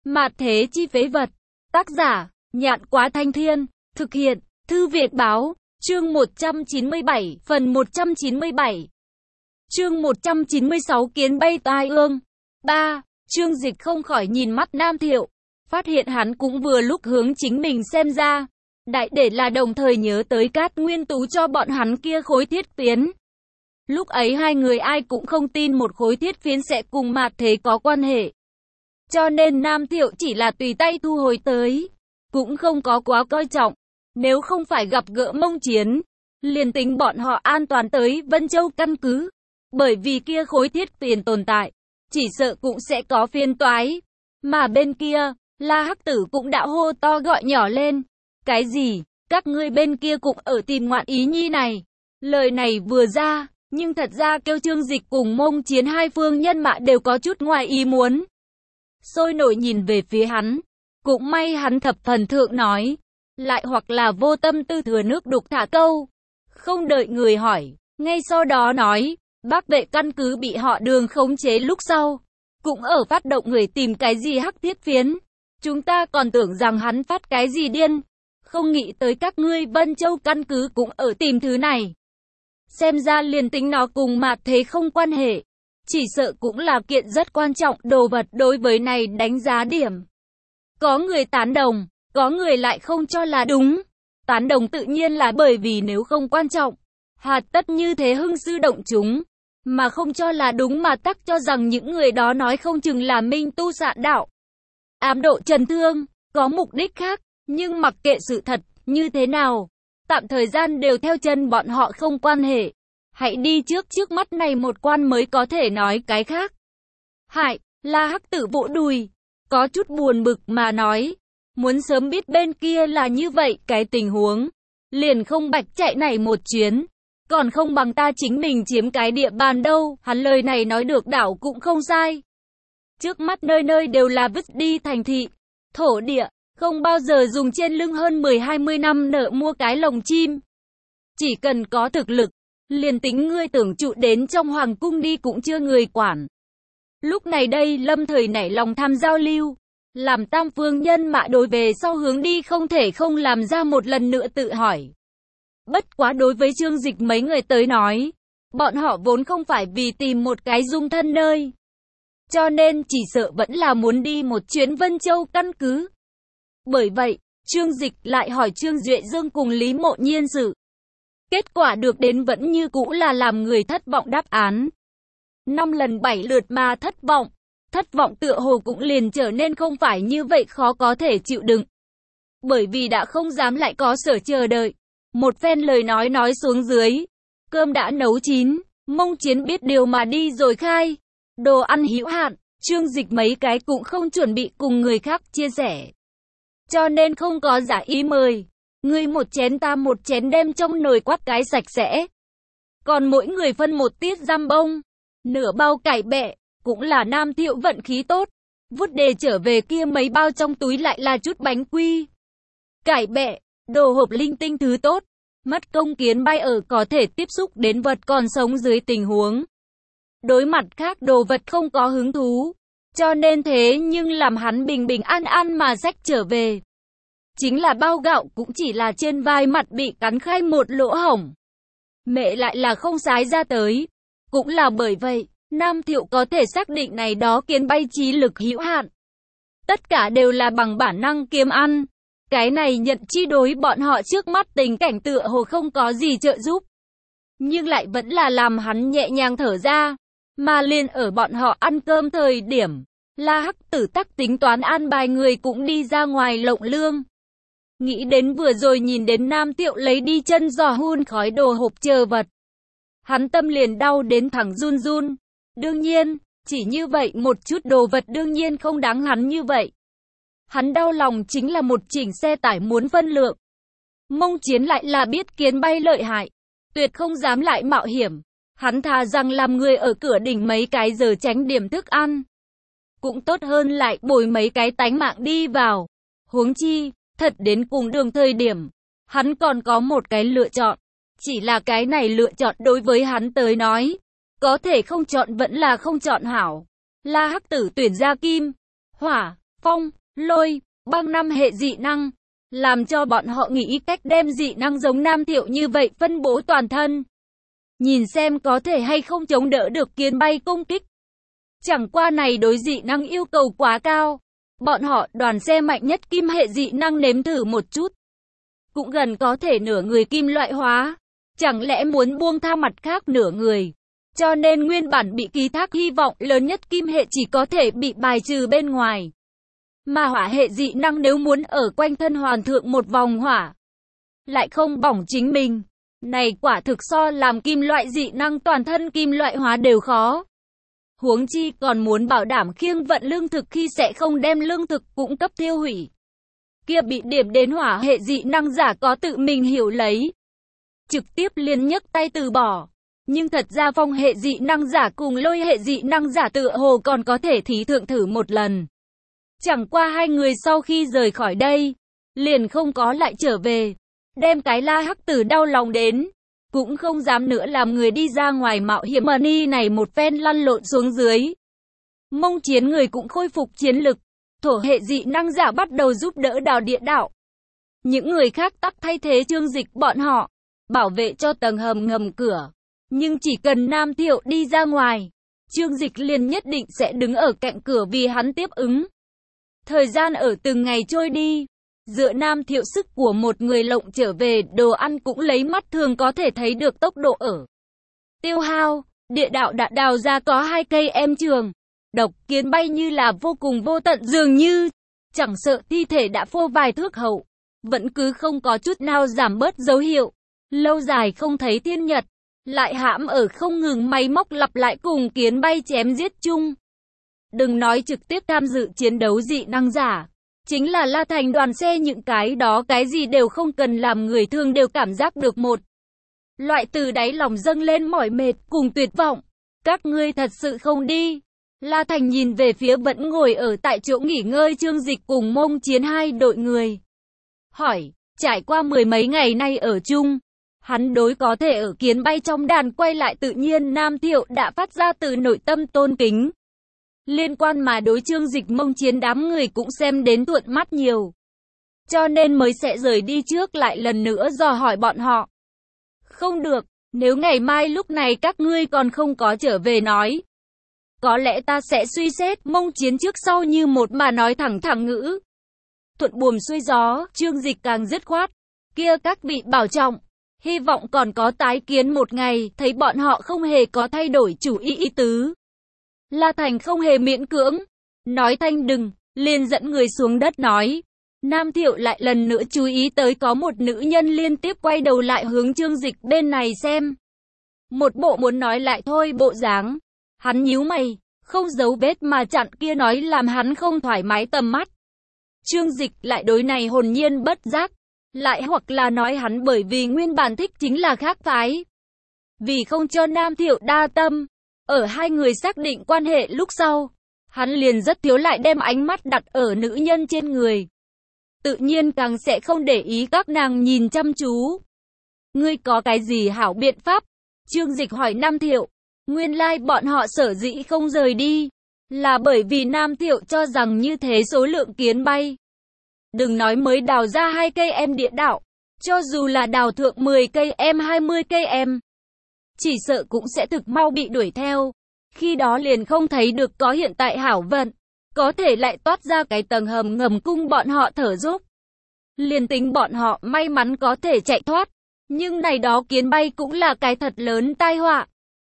Mạt thế chi phế vật. Tác giả, Nhạn Quá Thanh Thiên. Thực hiện, Thư Việt Báo. Chương 197, phần 197. Chương 196 Kiến bay tai ương. 3. Trương Dịch không khỏi nhìn mắt Nam Thiệu, phát hiện hắn cũng vừa lúc hướng chính mình xem ra. Đại để là đồng thời nhớ tới Cát Nguyên Tú cho bọn hắn kia khối thiết phiến. Lúc ấy hai người ai cũng không tin một khối thiết phiến sẽ cùng mạt thế có quan hệ. Cho nên Nam Thiệu chỉ là tùy tay thu hồi tới, cũng không có quá coi trọng. Nếu không phải gặp gỡ Mông Chiến, liền tính bọn họ an toàn tới Vân Châu căn cứ. Bởi vì kia khối thiết phiến tồn tại, chỉ sợ cũng sẽ có phiền toái. Mà bên kia, La Hắc Tử cũng đã hô to gọi nhỏ lên. Cái gì? Các ngươi bên kia cũng ở tìm ngoạn ý nhi này. Lời này vừa ra, nhưng thật ra kêu Trương Dịch cùng Mông Chiến hai phương nhân mã đều có chút ngoài ý muốn. Sôi nổi nhìn về phía hắn. Cũng may hắn thập phần thượng nói. Lại hoặc là vô tâm tư thừa nước đục thả câu. Không đợi người hỏi, ngay sau đó nói. Bác vệ căn cứ bị họ Đường khống chế lúc sau. Cũng ở phát động người tìm cái gì hắc thiết phiến. Chúng ta còn tưởng rằng hắn phát cái gì điên. Không nghĩ tới các ngươi Vân Châu căn cứ cũng ở tìm thứ này. Xem ra liền tính nó cùng mạt thế không quan hệ. Chỉ sợ cũng là kiện rất quan trọng đồ vật đối với này đánh giá điểm. Có người tán đồng, có người lại không cho là đúng. Tán đồng tự nhiên là bởi vì nếu không quan trọng, hà tất như thế hưng sư động chúng. Mà không cho là đúng mà tắc cho rằng những người đó nói không chừng là minh tu sạn đạo. Ám độ trần thương, có mục đích khác, nhưng mặc kệ sự thật như thế nào, tạm thời gian đều theo chân bọn họ không quan hệ. Hãy đi trước mắt này một quan mới có thể nói cái khác. Hại, La Hắc Tử vỗ đùi, có chút buồn bực mà nói, muốn sớm biết bên kia là như vậy cái tình huống, liền không bạch chạy này một chuyến. Còn không bằng ta chính mình chiếm cái địa bàn đâu, hắn lời này nói được đảo cũng không sai. Trước mắt nơi nơi đều là vứt đi thành thị, thổ địa, không bao giờ dùng trên lưng hơn 10-20 năm nợ mua cái lồng chim. Chỉ cần có thực lực, liền tính ngươi tưởng trụ đến trong hoàng cung đi cũng chưa người quản. Lúc này đây Lâm Thời nảy lòng tham giao lưu, làm tam phương nhân mã đối về sau hướng đi không thể không làm ra một lần nữa tự hỏi. Bất quá đối với Trương Dịch mấy người tới nói, bọn họ vốn không phải vì tìm một cái dung thân nơi. Cho nên chỉ sợ vẫn là muốn đi một chuyến Vân Châu căn cứ. Bởi vậy, Trương Dịch lại hỏi Trương Duệ Dương cùng Lý Mộ Nhiên sự. Kết quả được đến vẫn như cũ là làm người thất vọng đáp án. 5 lần 7 lượt mà thất vọng. Thất vọng tựa hồ cũng liền trở nên không phải như vậy khó có thể chịu đựng. Bởi vì đã không dám lại có sở chờ đợi. Một phen lời nói xuống dưới. Cơm đã nấu chín, Mông Chiến biết điều mà đi rồi khai. Đồ ăn hữu hạn, Trương Dịch mấy cái cũng không chuẩn bị cùng người khác chia sẻ. Cho nên không có giả ý mời. Người một chén ta một chén đem trong nồi quát cái sạch sẽ. Còn mỗi người phân một tiết giam bông, nửa bao cải bẹ, cũng là Nam Thiệu vận khí tốt. Vút đề trở về kia mấy bao trong túi lại là chút bánh quy, cải bẹ, đồ hộp linh tinh thứ tốt. Mất công Kiến bay ở có thể tiếp xúc đến vật còn sống dưới tình huống. Đối mặt khác đồ vật không có hứng thú. Cho nên thế nhưng làm hắn bình bình an an mà xách trở về. Chính là bao gạo cũng chỉ là trên vai mặt bị cắn khai một lỗ hổng. Mẹ lại là không sái ra tới. Cũng là bởi vậy, Nam Thiệu có thể xác định này đó Kiến bay trí lực hữu hạn. Tất cả đều là bằng bản năng kiếm ăn. Cái này nhận chi đối bọn họ trước mắt tình cảnh tựa hồ không có gì trợ giúp. Nhưng lại vẫn là làm hắn nhẹ nhàng thở ra. Mà liền ở bọn họ ăn cơm thời điểm, La Hắc Tử tắc tính toán an bài người cũng đi ra ngoài lộng lương. Nghĩ đến vừa rồi nhìn đến Nam Thiệu lấy đi chân giò hun khói đồ hộp chờ vật. Hắn tâm liền đau đến thẳng run run. Đương nhiên, chỉ như vậy một chút đồ vật đương nhiên không đáng hắn như vậy. Hắn đau lòng chính là một chỉnh xe tải muốn phân lượng. Mông Chiến lại là biết Kiến bay lợi hại, tuyệt không dám lại mạo hiểm. Hắn thà rằng làm người ở cửa đỉnh mấy cái giờ tránh điểm thức ăn. Cũng tốt hơn lại bồi mấy cái tánh mạng đi vào. Huống chi, thật đến cùng đường thời điểm, hắn còn có một cái lựa chọn. Chỉ là cái này lựa chọn đối với hắn tới nói, có thể không chọn vẫn là không chọn hảo. La Hắc Tử tuyển ra kim, hỏa, phong, Lôi, Băng năm hệ dị năng, làm cho bọn họ nghĩ cách đem dị năng giống Nam Thiệu như vậy phân bố toàn thân. Nhìn xem có thể hay không chống đỡ được kiến bay công kích. Chẳng qua này đối dị năng yêu cầu quá cao. Bọn họ đoàn xe mạnh nhất kim hệ dị năng nếm thử một chút. Cũng gần có thể nửa người kim loại hóa. Chẳng lẽ muốn buông tha mặt khác nửa người. Cho nên nguyên bản bị ký thác hy vọng lớn nhất kim hệ chỉ có thể bị bài trừ bên ngoài. Mà hỏa hệ dị năng nếu muốn ở quanh thân hoàn thượng một vòng hỏa, lại không bỏng chính mình. Này quả thực so làm kim loại dị năng toàn thân kim loại hóa đều khó. Huống chi còn muốn bảo đảm khiêng vận lương thực khi sẽ không đem lương thực cũng cấp tiêu hủy. Kia bị điểm đến hỏa hệ dị năng giả có tự mình hiểu lấy. Trực tiếp liền nhấc tay từ bỏ. Nhưng thật ra phong hệ dị năng giả cùng lôi hệ dị năng giả tựa hồ còn có thể thí thượng thử một lần. Chẳng qua hai người sau khi rời khỏi đây, liền không có lại trở về. Đem cái La Hắc Tử đau lòng đến. Cũng không dám nữa làm người đi ra ngoài mạo hiểm ni này một phen lăn lộn xuống dưới. Mông Chiến người cũng khôi phục chiến lực. Thổ hệ dị năng giả bắt đầu giúp đỡ đào địa đạo. Những người khác tắc thay thế Trương Dịch bọn họ, bảo vệ cho tầng hầm ngầm cửa. Nhưng chỉ cần Nam Thiệu đi ra ngoài, Trương Dịch liền nhất định sẽ đứng ở cạnh cửa vì hắn tiếp ứng. Thời gian ở từng ngày trôi đi. Dựa Nam Thiệu sức của một người lộng trở về, đồ ăn cũng lấy mắt thường có thể thấy được tốc độ ở tiêu hao. Địa đạo đã đào ra có 2 cây em trường. Độc kiến bay như là vô cùng vô tận dường như. Chẳng sợ thi thể đã phô vài thước hậu. Vẫn cứ không có chút nào giảm bớt dấu hiệu. Lâu dài không thấy thiên nhật. Lại hãm ở không ngừng máy móc lặp lại cùng kiến bay chém giết chung. Đừng nói trực tiếp tham dự chiến đấu dị năng giả. Chính là La Thành đoàn xe những cái đó cái gì đều không cần làm người thường đều cảm giác được một loại từ đáy lòng dâng lên mỏi mệt cùng tuyệt vọng. Các ngươi thật sự không đi. La Thành nhìn về phía vẫn ngồi ở tại chỗ nghỉ ngơi Trương Dịch cùng Mông Chiến hai đội người. Hỏi, trải qua 10 mấy ngày nay ở chung, hắn đối có thể ở kiến bay trong đàn quay lại tự nhiên Nam Thiệu đã phát ra từ nội tâm tôn kính. Liên quan mà đối Trương Dịch Mông Chiến đám người cũng xem đến thuận mắt nhiều. Cho nên mới sẽ rời đi trước lại lần nữa dò hỏi bọn họ. Không được, nếu ngày mai lúc này các ngươi còn không có trở về nói. Có lẽ ta sẽ suy xét. Mông Chiến trước sau như một mà nói thẳng thẳng ngữ. Thuận buồm xuôi gió, Trương Dịch càng dứt khoát. Kia các vị bảo trọng. Hy vọng còn có tái kiến một ngày, thấy bọn họ không hề có thay đổi chủ ý tứ. La Thành không hề miễn cưỡng, nói thanh đừng, liền dẫn người xuống đất nói. Nam Thiệu lại lần nữa chú ý tới có một nữ nhân liên tiếp quay đầu lại hướng Trương Dịch bên này xem. Một bộ muốn nói lại thôi bộ dáng. Hắn nhíu mày, không giấu vết mà chặn kia nói làm hắn không thoải mái tầm mắt. Trương Dịch lại đối này hồn nhiên bất giác. Lại hoặc là nói hắn bởi vì nguyên bản thích chính là khác phái. Vì không cho Nam Thiệu đa tâm. Ở hai người xác định quan hệ lúc sau, hắn liền rất thiếu lại đem ánh mắt đặt ở nữ nhân trên người. Tự nhiên càng sẽ không để ý các nàng nhìn chăm chú. Ngươi có cái gì hảo biện pháp? Trương Dịch hỏi Nam Thiệu. Nguyên lai bọn họ sở dĩ không rời đi, là bởi vì Nam Thiệu cho rằng như thế số lượng kiến bay. Đừng nói mới đào ra 2 cây em địa đạo, cho dù là đào thượng 10 cây em 20 cây em. Chỉ sợ cũng sẽ thực mau bị đuổi theo. Khi đó liền không thấy được có hiện tại hảo vận. Có thể lại toát ra cái tầng hầm ngầm cung bọn họ thở dốc. Liền tính bọn họ may mắn có thể chạy thoát. Nhưng này đó kiến bay cũng là cái thật lớn tai họa.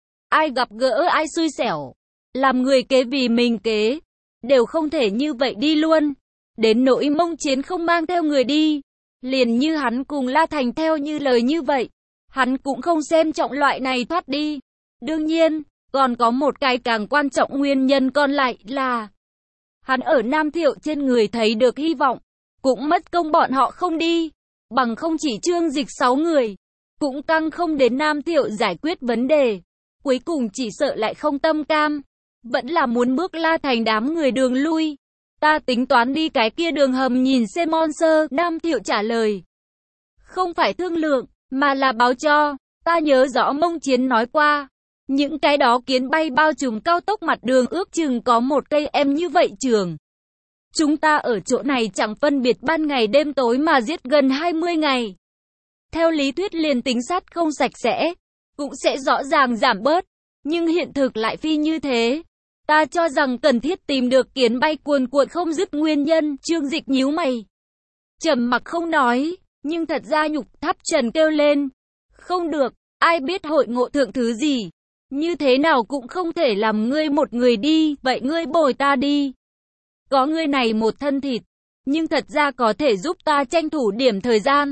Ai gặp gỡ ai xui xẻo. Làm người kế vì mình kế. Đều không thể như vậy đi luôn. Đến nỗi Mông Chiến không mang theo người đi. Liền như hắn cùng La Thành theo như lời như vậy. Hắn cũng không xem trọng loại này thoát đi. Đương nhiên, còn có một cái càng quan trọng nguyên nhân còn lại là hắn ở Nam Thiệu trên người thấy được hy vọng. Cũng mất công bọn họ không đi. Bằng không chỉ Trương Dịch 6 người. Cũng căng không đến Nam Thiệu giải quyết vấn đề. Cuối cùng chỉ sợ lại không tâm cam. Vẫn là muốn bước La Thành đám người đường lui. Ta tính toán đi cái kia đường hầm nhìn xem monster. Nam Thiệu trả lời. Không phải thương lượng, mà là báo cho. Ta nhớ rõ Mông Chiến nói qua. Những cái đó kiến bay bao trùm cao tốc mặt đường ước chừng có 1 cây em như vậy trường. Chúng ta ở chỗ này chẳng phân biệt ban ngày đêm tối mà giết gần 20 ngày. Theo lý thuyết liền tính sát không sạch sẽ, cũng sẽ rõ ràng giảm bớt. Nhưng hiện thực lại phi như thế. Ta cho rằng cần thiết tìm được kiến bay cuồn cuộn không dứt nguyên nhân. Trương Dịch nhíu mày, trầm mặc không nói. Nhưng thật ra Nhục Tháp Trần kêu lên. Không được, ai biết hội ngộ thượng thứ gì. Như thế nào cũng không thể làm ngươi một người đi, vậy ngươi bồi ta đi. Có ngươi này một thân thịt, nhưng thật ra có thể giúp ta tranh thủ điểm thời gian.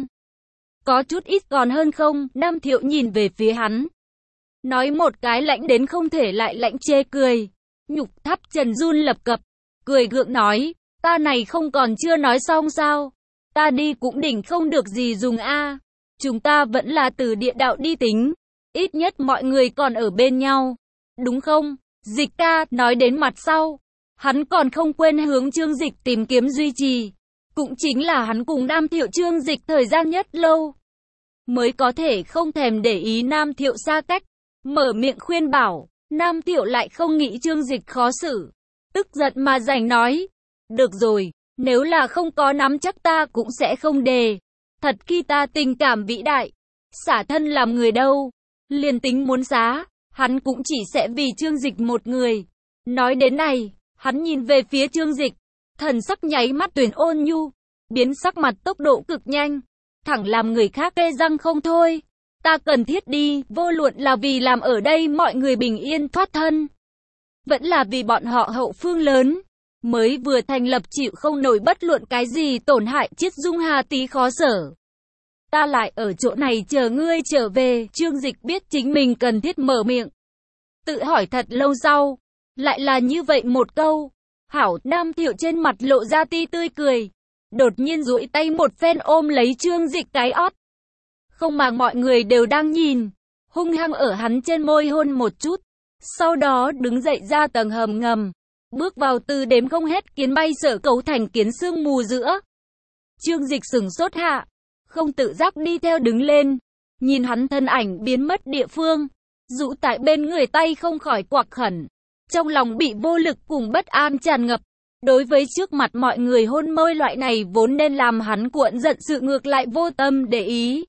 Có chút ít còn hơn không? Nam Thiệu nhìn về phía hắn, nói một cái lãnh đến không thể lại lãnh, chê cười. Nhục Tháp Trần run lập cập, cười gượng nói, ta này không còn chưa nói xong sao? Ta đi cũng đỉnh không được gì dùng a. Chúng ta vẫn là từ địa đạo đi tính, ít nhất mọi người còn ở bên nhau, đúng không? Dịch ca nói đến mặt sau, hắn còn không quên hướng Trương Dịch tìm kiếm duy trì. Cũng chính là hắn cùng Nam Thiệu Trương Dịch thời gian nhất lâu, mới có thể không thèm để ý Nam Thiệu xa cách. Mở miệng khuyên bảo, Nam Thiệu lại không nghĩ Trương Dịch khó xử. Tức giận mà giành nói, được rồi, nếu là không có nắm chắc ta cũng sẽ không đề. Thật khi ta tình cảm vĩ đại, xả thân làm người đâu. Liền tính muốn giá, hắn cũng chỉ sẽ vì Trương Dịch một người. Nói đến này, hắn nhìn về phía Trương Dịch, thần sắc nháy mắt tuyển ôn nhu, biến sắc mặt tốc độ cực nhanh, thẳng làm người khác tê răng không thôi. Ta cần thiết đi, vô luận là vì làm ở đây mọi người bình yên thoát thân, vẫn là vì bọn họ hậu phương lớn, mới vừa thành lập chịu không nổi bất luận cái gì tổn hại Chiết Dung Hà tí khó sở. Ta lại ở chỗ này chờ ngươi trở về. Trương Dịch biết chính mình cần thiết mở miệng, tự hỏi thật lâu sau, lại là như vậy một câu. Hảo. Nam Thiệu trên mặt lộ ra ti tươi cười, đột nhiên duỗi tay một phen ôm lấy Trương Dịch cái ót, không màng mọi người đều đang nhìn, hung hăng ở hắn trên môi hôn một chút, sau đó đứng dậy ra tầng hầm ngầm, bước vào từ đếm không hết kiến bay sở cấu thành kiến sương mù giữa. Trương Dịch sửng sốt hạ, không tự giác đi theo đứng lên, nhìn hắn thân ảnh biến mất địa phương, rũ tại bên người tay không khỏi quặc khẩn, trong lòng bị vô lực cùng bất an tràn ngập. Đối với trước mặt mọi người hôn môi loại này vốn nên làm hắn cuộn giận sự ngược lại vô tâm để ý.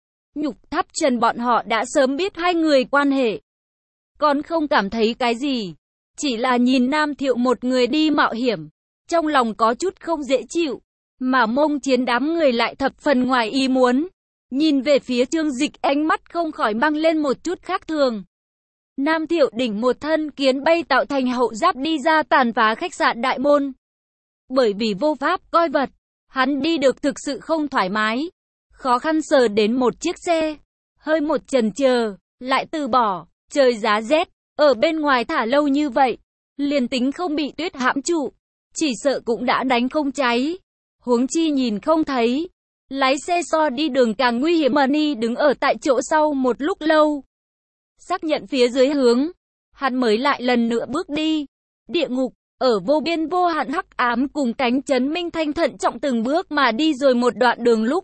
Nhục Tháp Trần bọn họ đã sớm biết hai người quan hệ, còn không cảm thấy cái gì, chỉ là nhìn Nam Thiệu một người đi mạo hiểm, trong lòng có chút không dễ chịu, mà Mông Chiến đám người lại thập phần ngoài ý muốn. Nhìn về phía Trương Dịch, ánh mắt không khỏi mang lên một chút khác thường. Nam Thiệu đỉnh một thân kiến bay tạo thành hậu giáp đi ra tàn phá khách sạn đại môn. Bởi vì vô pháp coi vật, hắn đi được thực sự không thoải mái, khó khăn sờ đến một chiếc xe, hơi một chần chờ, lại từ bỏ. Trời giá rét, ở bên ngoài thả lâu như vậy, liền tính không bị tuyết hãm trụ, chỉ sợ cũng đã đánh không cháy. Huống chi nhìn không thấy, lái xe so đi đường càng nguy hiểm. Money đứng ở tại chỗ sau một lúc lâu, xác nhận phía dưới hướng, hắn mới lại lần nữa bước đi. Địa ngục, ở vô biên vô hạn hắc ám cùng cánh chấn minh thanh thận trọng từng bước mà đi rồi một đoạn đường lúc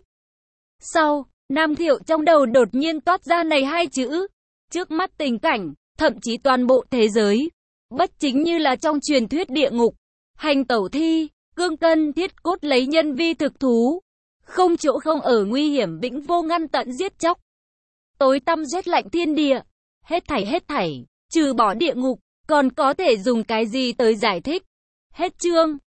sau, Nam Thiệu trong đầu đột nhiên toát ra này hai chữ. Trước mắt tình cảnh, thậm chí toàn bộ thế giới, bất chính như là trong truyền thuyết địa ngục, hành tẩu thi, cương cân thiết cốt lấy nhân vi thực thú, không chỗ không ở nguy hiểm vĩnh vô ngăn tận giết chóc. Tối tăm rét lạnh thiên địa, hết thảy, trừ bỏ địa ngục, còn có thể dùng cái gì tới giải thích. Hết chương.